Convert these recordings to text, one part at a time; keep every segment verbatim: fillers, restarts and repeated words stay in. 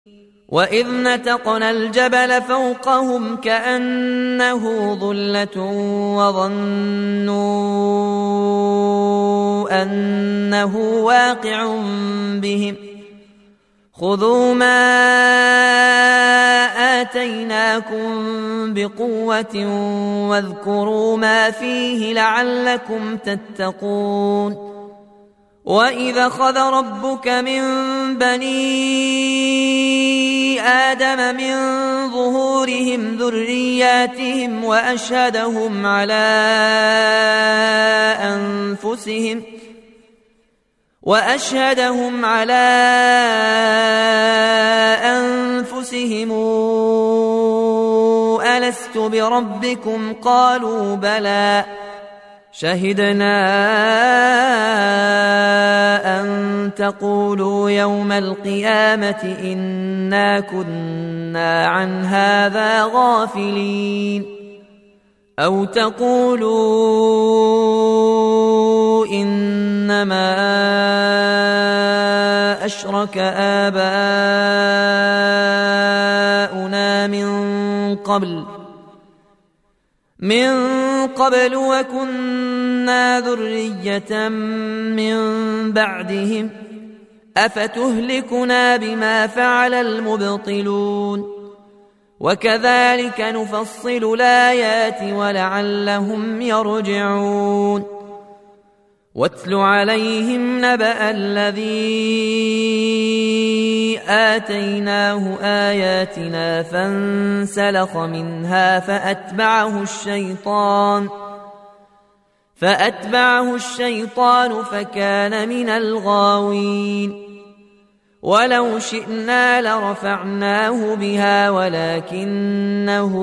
وإذ نتقنا الجبل فوقهم كأنه ظلة وظنوا أنه واقع بهم خذوا ما آتيناكم بقوة واذكروا ما فيه لعلكم تتقون وإذا خذ ربك من بني آدم من ظهورهم ذرياتهم وأشهدهم على أنفسهم وأشهدهم على أنفسهم ألست بربكم قالوا بلى شهدنا أن تقولوا يوم القيامة إنا كنا عن هذا غافلين أو تقولوا إنما أشرك آباؤنا من قبل من قبل وكنا ذرية من بعدهم أفتهلكنا بما فعل المبطلون وكذلك نفصل الآيات ولعلهم يرجعون واتل عليهم نبأ الذي آتيناه آياتنا فانسلخ منها فأتبعه الشيطان فأتبعه الشيطان فكان من الغاوين ولو شئنا لرفعناه بها ولكنه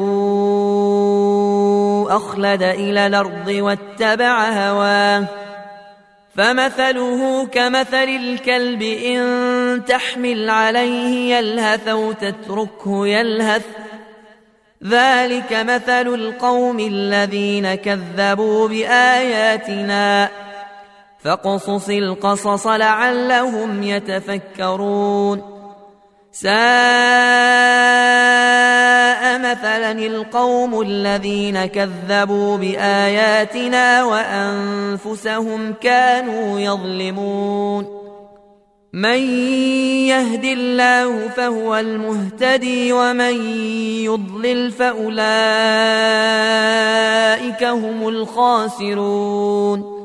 أخلد إلى الأرض واتبع هواه فمثله كمثل الكلب إن تحمل عليه يلهث أو تتركه يلهث ذلك مثل القوم الذين كذبوا بآياتنا فاقصص القصص لعلهم يتفكرون ساء مثلا القوم الذين كذبوا بآياتنا وأنفسهم كانوا يظلمون من يهد الله فهو المهتدي ومن يضلل فأولئك هم الخاسرون